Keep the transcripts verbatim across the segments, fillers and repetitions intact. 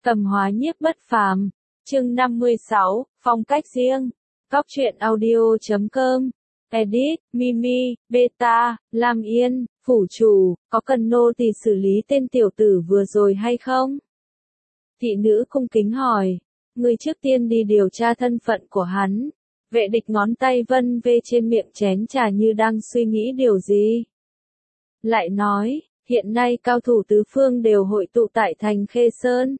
Tầm hóa nhiếp bất phàm, chương năm mươi sáu, phong cách riêng. Cóc truyện audio chấm com, edit, Mimi, Beta, Lam Yên, phủ chủ, có cần nô tỳ xử lý tên tiểu tử vừa rồi hay không? Thị nữ cung kính hỏi, người trước tiên đi điều tra thân phận của hắn. Vệ địch ngón tay vân vê trên miệng chén trà như đang suy nghĩ điều gì. Lại nói, hiện nay cao thủ tứ phương đều hội tụ tại thành Khê Sơn.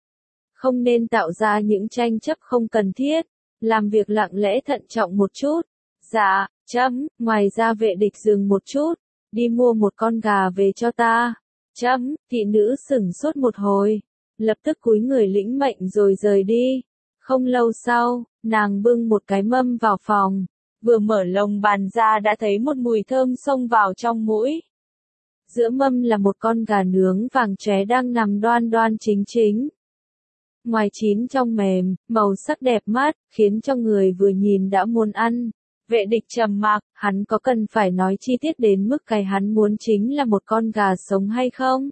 Không nên tạo ra những tranh chấp không cần thiết, làm việc lặng lẽ thận trọng một chút. Dạ, chấm, ngoài ra vệ địch dừng một chút, đi mua một con gà về cho ta. Chấm, thị nữ sửng sốt một hồi, lập tức cúi người lĩnh mệnh rồi rời đi. Không lâu sau, nàng bưng một cái mâm vào phòng, vừa mở lồng bàn ra đã thấy một mùi thơm xông vào trong mũi. Giữa mâm là một con gà nướng vàng chóe đang nằm đoan đoan chính chính. Ngoài chín trong mềm, màu sắc đẹp mắt, khiến cho người vừa nhìn đã muốn ăn. Vệ địch trầm mặc, hắn có cần phải nói chi tiết đến mức cái hắn muốn chính là một con gà sống hay không?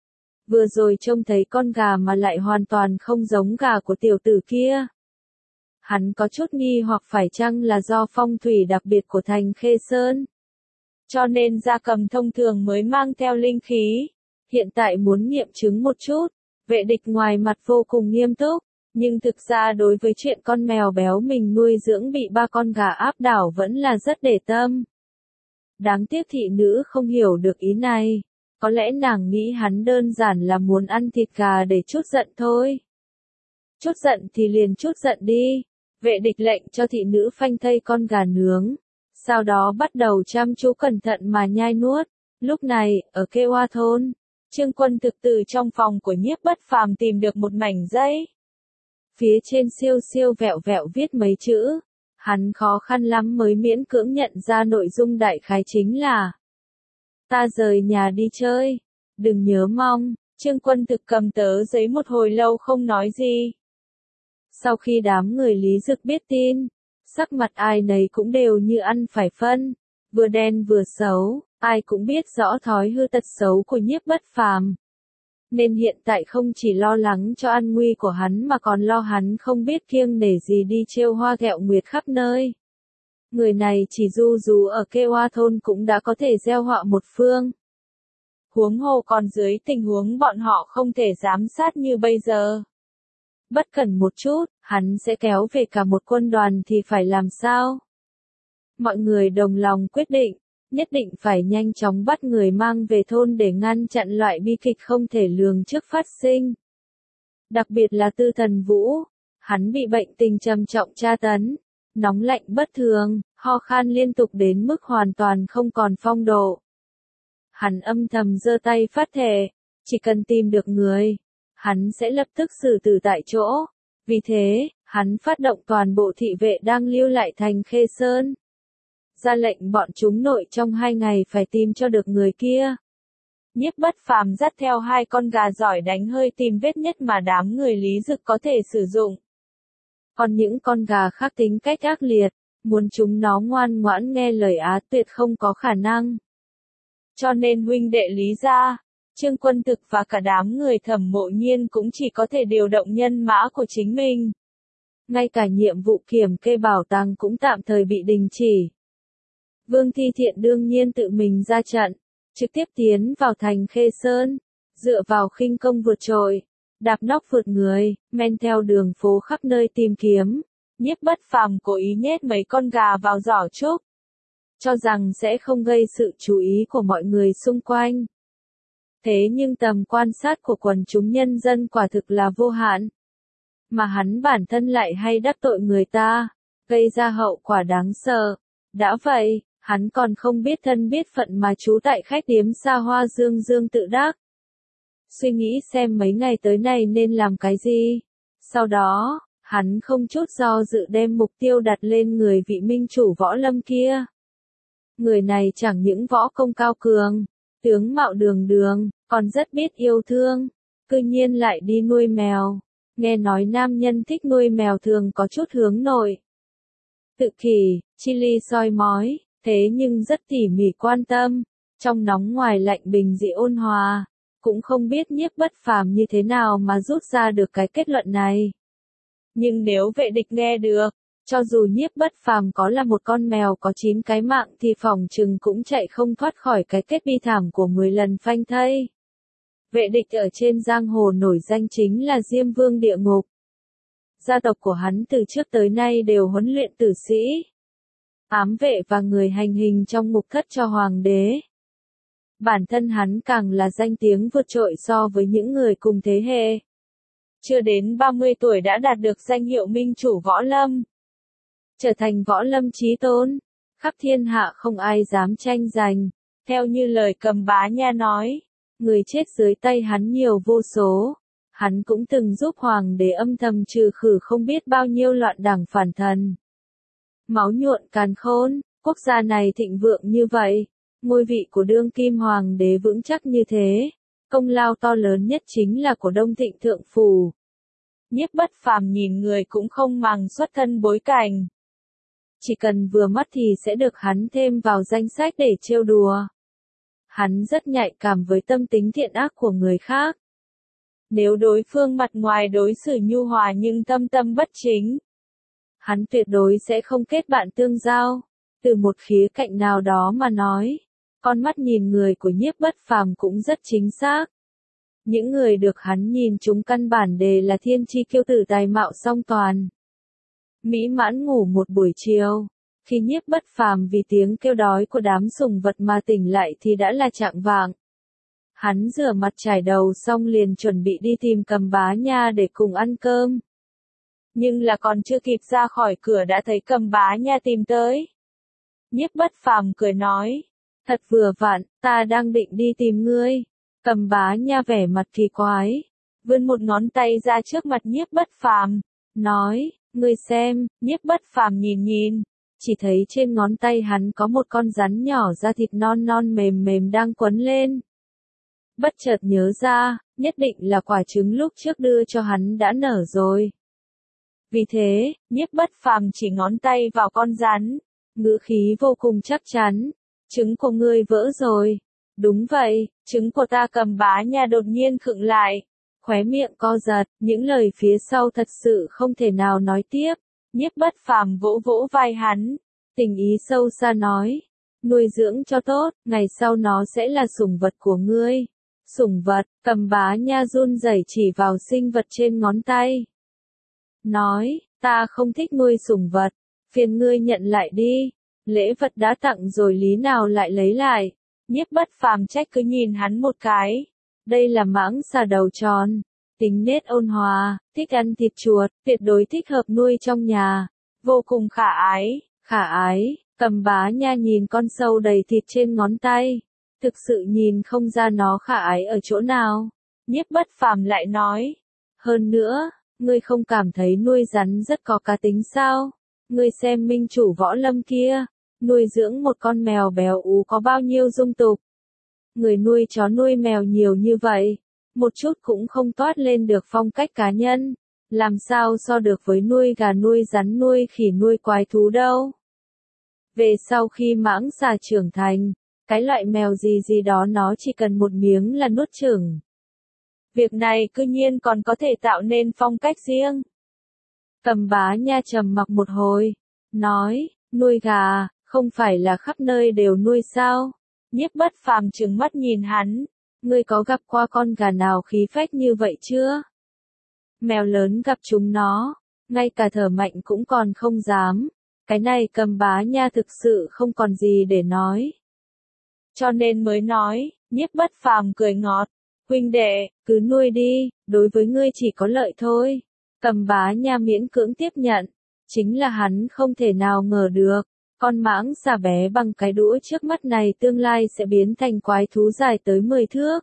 Vừa rồi trông thấy con gà mà lại hoàn toàn không giống gà của tiểu tử kia. Hắn có chút nghi hoặc phải chăng là do phong thủy đặc biệt của thành Khê Sơn. Cho nên gia cầm thông thường mới mang theo linh khí. Hiện tại muốn nghiệm chứng một chút. Vệ địch ngoài mặt vô cùng nghiêm túc, nhưng thực ra đối với chuyện con mèo béo mình nuôi dưỡng bị ba con gà áp đảo vẫn là rất để tâm. Đáng tiếc thị nữ không hiểu được ý này, có lẽ nàng nghĩ hắn đơn giản là muốn ăn thịt gà để trút giận thôi. Trút giận thì liền trút giận đi, vệ địch lệnh cho thị nữ phanh thây con gà nướng, sau đó bắt đầu chăm chú cẩn thận mà nhai nuốt. Lúc này, ở Kê Hoa Thôn, Trương Quân thực từ trong phòng của nhiếp bất phàm tìm được một mảnh giấy. Phía trên siêu siêu vẹo vẹo viết mấy chữ. Hắn khó khăn lắm mới miễn cưỡng nhận ra nội dung đại khái chính là: ta rời nhà đi chơi, đừng nhớ mong. Trương Quân thực cầm tớ giấy một hồi lâu không nói gì. Sau khi đám người Lý Dực biết tin, sắc mặt ai nấy cũng đều như ăn phải phân, vừa đen vừa xấu. Ai cũng biết rõ thói hư tật xấu của nhiếp bất phàm. Nên hiện tại không chỉ lo lắng cho an nguy của hắn mà còn lo hắn không biết kiêng nể gì đi trêu hoa ghẹo nguyệt khắp nơi. Người này chỉ du rú ở Kê Hoa Thôn cũng đã có thể gieo họa một phương. Huống hồ còn dưới tình huống bọn họ không thể giám sát như bây giờ. Bất cẩn một chút, hắn sẽ kéo về cả một quân đoàn thì phải làm sao? Mọi người đồng lòng quyết định. Nhất định phải nhanh chóng bắt người mang về thôn để ngăn chặn loại bi kịch không thể lường trước phát sinh. Đặc biệt là Tư Thần Vũ, hắn bị bệnh tình trầm trọng tra tấn, nóng lạnh bất thường, ho khan liên tục đến mức hoàn toàn không còn phong độ. Hắn âm thầm giơ tay phát thề, chỉ cần tìm được người, hắn sẽ lập tức xử tử tại chỗ. Vì thế, hắn phát động toàn bộ thị vệ đang lưu lại thành Khê Sơn. Ra lệnh bọn chúng nội trong hai ngày phải tìm cho được người kia. Nhiếp bất phàm dắt theo hai con gà giỏi đánh hơi tìm vết nhất mà đám người Lý Dực có thể sử dụng. Còn những con gà khác tính cách ác liệt, muốn chúng nó ngoan ngoãn nghe lời á tuyệt không có khả năng. Cho nên huynh đệ Lý gia, Trương Quân Thực và cả đám người Thẩm Mộ Nhiên cũng chỉ có thể điều động nhân mã của chính mình. Ngay cả nhiệm vụ kiểm kê bảo tàng cũng tạm thời bị đình chỉ. Vương Thi Thiện đương nhiên tự mình ra trận, trực tiếp tiến vào thành Khê Sơn, dựa vào khinh công vượt trội, đạp nóc vượt người, men theo đường phố khắp nơi tìm kiếm. Nhiếp bất phàm cố ý nhét mấy con gà vào giỏ trúc, cho rằng sẽ không gây sự chú ý của mọi người xung quanh. Thế nhưng tầm quan sát của quần chúng nhân dân quả thực là vô hạn. Mà hắn bản thân lại hay đắc tội người ta, gây ra hậu quả đáng sợ. Đã vậy, hắn còn không biết thân biết phận mà trú tại khách điếm xa hoa dương dương tự đắc. Suy nghĩ xem mấy ngày tới này nên làm cái gì. Sau đó, hắn không chút do dự đem mục tiêu đặt lên người vị minh chủ võ lâm kia. Người này chẳng những võ công cao cường, tướng mạo đường đường, còn rất biết yêu thương, cư nhiên lại đi nuôi mèo. Nghe nói nam nhân thích nuôi mèo thường có chút hướng nội. Tự kỷ, chili soi mói, thế nhưng rất tỉ mỉ quan tâm, trong nóng ngoài lạnh bình dị ôn hòa, cũng không biết Nhiếp Bất Phàm như thế nào mà rút ra được cái kết luận này. Nhưng nếu vệ địch nghe được, cho dù Nhiếp Bất Phàm có là một con mèo có chín cái mạng thì phỏng chừng cũng chạy không thoát khỏi cái kết bi thảm của mười lần phanh thây. Vệ địch ở trên giang hồ nổi danh chính là Diêm Vương địa ngục. Gia tộc của hắn từ trước tới nay đều huấn luyện tử sĩ, ám vệ và người hành hình trong ngục thất cho hoàng đế. Bản thân hắn càng là danh tiếng vượt trội so với những người cùng thế hệ. Chưa đến ba mươi tuổi đã đạt được danh hiệu minh chủ võ lâm. Trở thành võ lâm chí tôn, khắp thiên hạ không ai dám tranh giành. Theo như lời Cầm Bá Nha nói, người chết dưới tay hắn nhiều vô số. Hắn cũng từng giúp hoàng đế âm thầm trừ khử không biết bao nhiêu loạn đảng phản thần. Máu nhuộn càn khôn, quốc gia này thịnh vượng như vậy, ngôi vị của đương kim hoàng đế vững chắc như thế, công lao to lớn nhất chính là của Đông Thịnh Thượng Phủ. Nhiếp Bất Phàm nhìn người cũng không màng xuất thân bối cảnh. Chỉ cần vừa mắt thì sẽ được hắn thêm vào danh sách để trêu đùa. Hắn rất nhạy cảm với tâm tính thiện ác của người khác. Nếu đối phương mặt ngoài đối xử nhu hòa nhưng tâm tâm bất chính, hắn tuyệt đối sẽ không kết bạn tương giao. Từ một khía cạnh nào đó mà nói, con mắt nhìn người của Nhiếp Bất Phàm cũng rất chính xác. Những người được hắn nhìn chúng căn bản đề là thiên chi kiêu tử tài mạo song toàn. Mỹ mãn ngủ một buổi chiều, khi Nhiếp Bất Phàm vì tiếng kêu đói của đám sùng vật mà tỉnh lại thì đã là chạng vạng. Hắn rửa mặt chải đầu xong liền chuẩn bị đi tìm Cầm Bá Nha để cùng ăn cơm. Nhưng là còn chưa kịp ra khỏi cửa đã thấy Cầm Bá Nha tìm tới. Nhiếp Bất Phàm cười nói, thật vừa vặn, ta đang định đi tìm ngươi. Cầm Bá Nha vẻ mặt kỳ quái, vươn một ngón tay ra trước mặt Nhiếp Bất Phàm, nói, ngươi xem. Nhiếp Bất Phàm nhìn nhìn, chỉ thấy trên ngón tay hắn có một con rắn nhỏ da thịt non non mềm mềm đang quấn lên. Bất chợt nhớ ra, nhất định là quả trứng lúc trước đưa cho hắn đã nở rồi. Vì thế, Nhiếp Bất Phàm chỉ ngón tay vào con rắn, ngữ khí vô cùng chắc chắn, trứng của ngươi vỡ rồi. Đúng vậy, trứng của ta. Cầm Bá Nha đột nhiên khựng lại, khóe miệng co giật, những lời phía sau thật sự không thể nào nói tiếp. Nhiếp Bất Phàm vỗ vỗ vai hắn, tình ý sâu xa nói, nuôi dưỡng cho tốt, ngày sau nó sẽ là sủng vật của ngươi. Sủng vật? Cầm Bá Nha run rẩy chỉ vào sinh vật trên ngón tay. Nói, ta không thích nuôi sủng vật, phiền ngươi nhận lại đi, lễ vật đã tặng rồi lý nào lại lấy lại. Nhiếp Bất Phàm trách cứ nhìn hắn một cái. Đây là mãng xà đầu tròn, tính nết ôn hòa, thích ăn thịt chuột, tuyệt đối thích hợp nuôi trong nhà, vô cùng khả ái. Khả ái? Cầm Bá Nha nhìn con sâu đầy thịt trên ngón tay, thực sự nhìn không ra nó khả ái ở chỗ nào. Nhiếp Bất Phàm lại nói, hơn nữa, ngươi không cảm thấy nuôi rắn rất có cá tính sao? Ngươi xem minh chủ võ lâm kia, nuôi dưỡng một con mèo béo ú có bao nhiêu dung tục. Người nuôi chó nuôi mèo nhiều như vậy, một chút cũng không toát lên được phong cách cá nhân, làm sao so được với nuôi gà nuôi rắn nuôi khỉ nuôi quái thú đâu. Về sau khi mãng xà trưởng thành, cái loại mèo gì gì đó nó chỉ cần một miếng là nuốt chửng. Việc này cư nhiên còn có thể tạo nên phong cách riêng. Cầm Bá Nha trầm mặc một hồi, nói, nuôi gà, không phải là khắp nơi đều nuôi sao? Nhiếp Bất Phàm trừng mắt nhìn hắn, ngươi có gặp qua con gà nào khí phách như vậy chưa? Mèo lớn gặp chúng nó, ngay cả thở mạnh cũng còn không dám. Cái này Cầm Bá Nha thực sự không còn gì để nói. Cho nên mới nói, Nhiếp Bất Phàm cười ngọt, huynh đệ, cứ nuôi đi, đối với ngươi chỉ có lợi thôi. Cầm Bá Nha miễn cưỡng tiếp nhận, chính là hắn không thể nào ngờ được, con mãng xà bé bằng cái đũa trước mắt này tương lai sẽ biến thành quái thú dài tới mười thước.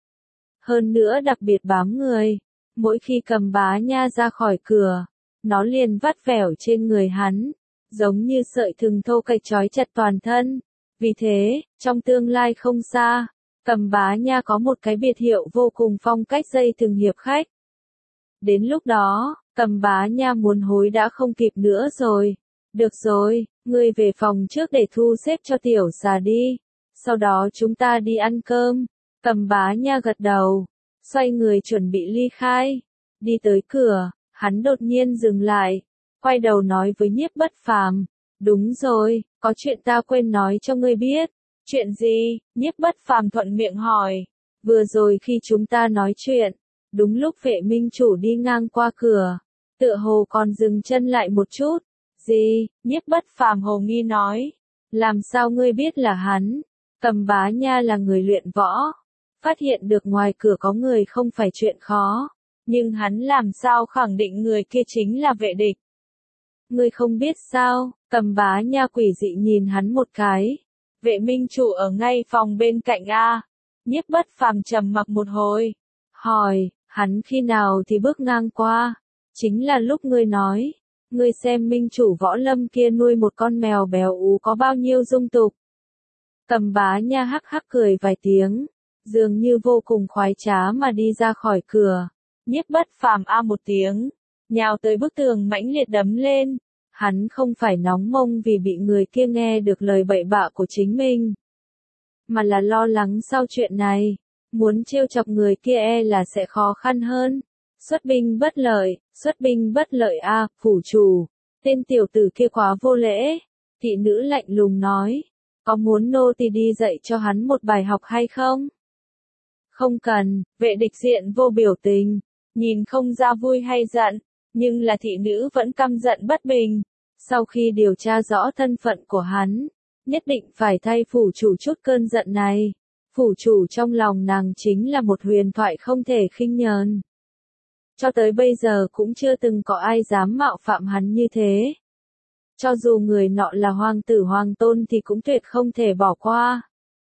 Hơn nữa đặc biệt bám người, mỗi khi Cầm Bá Nha ra khỏi cửa, nó liền vắt vẻo trên người hắn, giống như sợi thừng thô cạch trói chặt toàn thân. Vì thế, trong tương lai không xa, Cầm Bá Nha có một cái biệt hiệu vô cùng phong cách dây thừng hiệp khách. Đến lúc đó, Cầm Bá Nha muốn hối đã không kịp nữa rồi. Được rồi, ngươi về phòng trước để thu xếp cho tiểu xà đi, sau đó chúng ta đi ăn cơm. Tầm Bá Nha gật đầu, xoay người chuẩn bị ly khai. Đi tới cửa, hắn đột nhiên dừng lại, quay đầu nói với Nhiếp Bất Phàm, đúng rồi, có chuyện ta quên nói cho ngươi biết. Chuyện gì? Nhiếp Bất Phàm thuận miệng hỏi. Vừa rồi khi chúng ta nói chuyện, đúng lúc Vệ Minh Chủ đi ngang qua cửa, tựa hồ còn dừng chân lại một chút. Gì? Nhiếp Bất Phàm hồ nghi nói. Làm sao ngươi biết là hắn? Tầm Bá Nha là người luyện võ, phát hiện được ngoài cửa có người không phải chuyện khó, nhưng hắn làm sao khẳng định người kia chính là Vệ Địch? Ngươi không biết sao? Tầm Bá Nha quỷ dị nhìn hắn một cái. Vệ Minh Chủ ở ngay phòng bên cạnh a. Nhiếp Bất Phàm trầm mặc một hồi, hỏi, hắn khi nào thì bước ngang qua? Chính là lúc ngươi nói, ngươi xem Minh Chủ võ lâm kia nuôi một con mèo béo ú có bao nhiêu dung tục. Tầm Bá Nha hắc hắc cười vài tiếng, dường như vô cùng khoái trá mà đi ra khỏi cửa. Nhiếp Bất Phàm a một tiếng, nhào tới bức tường mãnh liệt đấm lên. Hắn không phải nóng mông vì bị người kia nghe được lời bậy bạ của chính mình, mà là lo lắng sau chuyện này, muốn trêu chọc người kia e là sẽ khó khăn hơn. Xuất binh bất lợi, xuất binh bất lợi a, à, phủ chủ, tên tiểu tử kia quá vô lễ. Thị nữ lạnh lùng nói, có muốn nô tỳ đi dạy cho hắn một bài học hay không? Không cần. Vệ Địch diện vô biểu tình, nhìn không ra vui hay giận, nhưng là thị nữ vẫn căm giận bất bình. Sau khi điều tra rõ thân phận của hắn, nhất định phải thay phủ chủ chút cơn giận này. Phủ chủ trong lòng nàng chính là một huyền thoại không thể khinh nhờn. Cho tới bây giờ cũng chưa từng có ai dám mạo phạm hắn như thế. Cho dù người nọ là hoàng tử hoàng tôn thì cũng tuyệt không thể bỏ qua.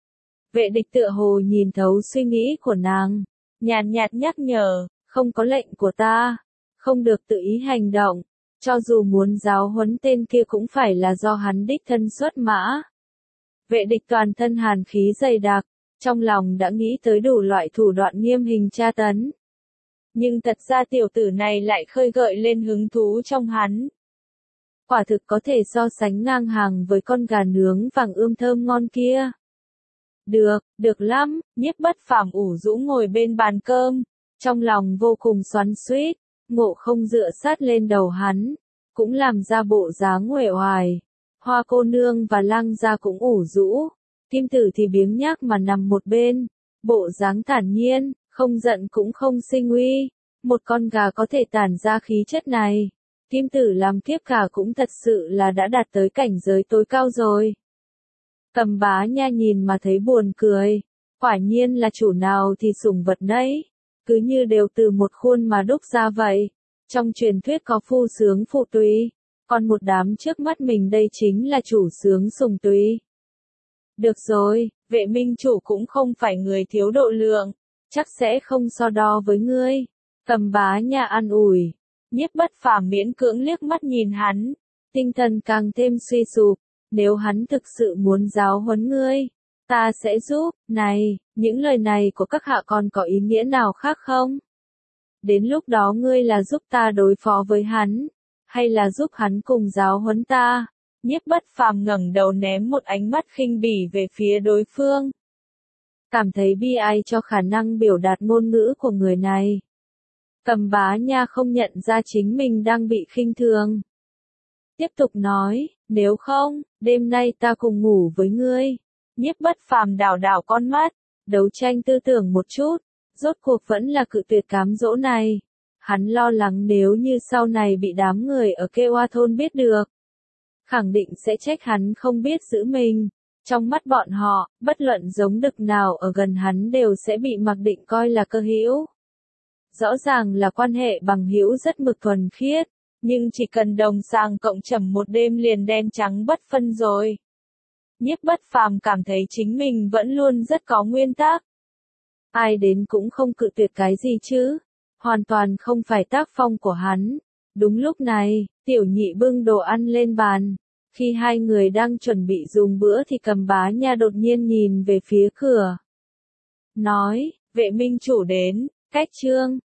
Vệ Địch tựa hồ nhìn thấu suy nghĩ của nàng, nhàn nhạt nhắc nhở, không có lệnh của ta, không được tự ý hành động, cho dù muốn giáo huấn tên kia cũng phải là do hắn đích thân xuất mã. Vệ Địch toàn thân hàn khí dày đặc, trong lòng đã nghĩ tới đủ loại thủ đoạn nghiêm hình tra tấn. Nhưng thật ra tiểu tử này lại khơi gợi lên hứng thú trong hắn. Quả thực có thể so sánh ngang hàng với con gà nướng vàng ươm thơm ngon kia. Được, được lắm. Nhiếp Bất Phàm ủ rũ ngồi bên bàn cơm, trong lòng vô cùng xoắn xuýt. Ngộ Không dựa sát lên đầu hắn, cũng làm ra bộ dáng uể oải. Hoa cô nương và Lăng Gia cũng ủ rũ, Kim Tử thì biếng nhác mà nằm một bên, bộ dáng thản nhiên, không giận cũng không sinh uy. Một con gà có thể tản ra khí chất này, Kim Tử làm kiếp cả cũng thật sự là đã đạt tới cảnh giới tối cao rồi. Tầm Bá Nha nhìn mà thấy buồn cười, quả nhiên là chủ nào thì sủng vật nấy, cứ như đều từ một khuôn mà đúc ra vậy. Trong truyền thuyết có phu sướng phụ tùy, còn một đám trước mắt mình đây chính là chủ sướng sùng tùy. Được rồi, Vệ Minh Chủ cũng không phải người thiếu độ lượng, chắc sẽ không so đo với ngươi. Tầm Bá Nha an ủi. Nhiếp Bất Phàm miễn cưỡng liếc mắt nhìn hắn, tinh thần càng thêm suy sụp. Nếu hắn thực sự muốn giáo huấn ngươi, ta sẽ giúp. Này, những lời này của các hạ còn có ý nghĩa nào khác không? Đến lúc đó ngươi là giúp ta đối phó với hắn, hay là giúp hắn cùng giáo huấn ta? Nhiếp Bất Phàm ngẩng đầu ném một ánh mắt khinh bỉ về phía đối phương. Cảm thấy bi ai cho khả năng biểu đạt ngôn ngữ của người này. Tầm Bá Nha không nhận ra chính mình đang bị khinh thường. Tiếp tục nói, nếu không, đêm nay ta cùng ngủ với ngươi. Nhiếp Bất Phàm đảo đảo con mắt, đấu tranh tư tưởng một chút, rốt cuộc vẫn là cự tuyệt cám dỗ này. Hắn lo lắng nếu như sau này bị đám người ở Kê Oa thôn biết được, khẳng định sẽ trách hắn không biết giữ mình. Trong mắt bọn họ, bất luận giống đực nào ở gần hắn đều sẽ bị mặc định coi là cơ hữu. Rõ ràng là quan hệ bằng hữu rất mực thuần khiết, nhưng chỉ cần đồng sàng cộng trầm một đêm liền đen trắng bất phân rồi. Nhiếp Bất Phàm cảm thấy chính mình vẫn luôn rất có nguyên tắc. Ai đến cũng không cự tuyệt cái gì chứ, hoàn toàn không phải tác phong của hắn. Đúng lúc này, Tiểu Nhị bưng đồ ăn lên bàn. Khi hai người đang chuẩn bị dùng bữa thì Tầm Bá Nha đột nhiên nhìn về phía cửa. Nói, Vệ Minh Chủ đến, cách chương.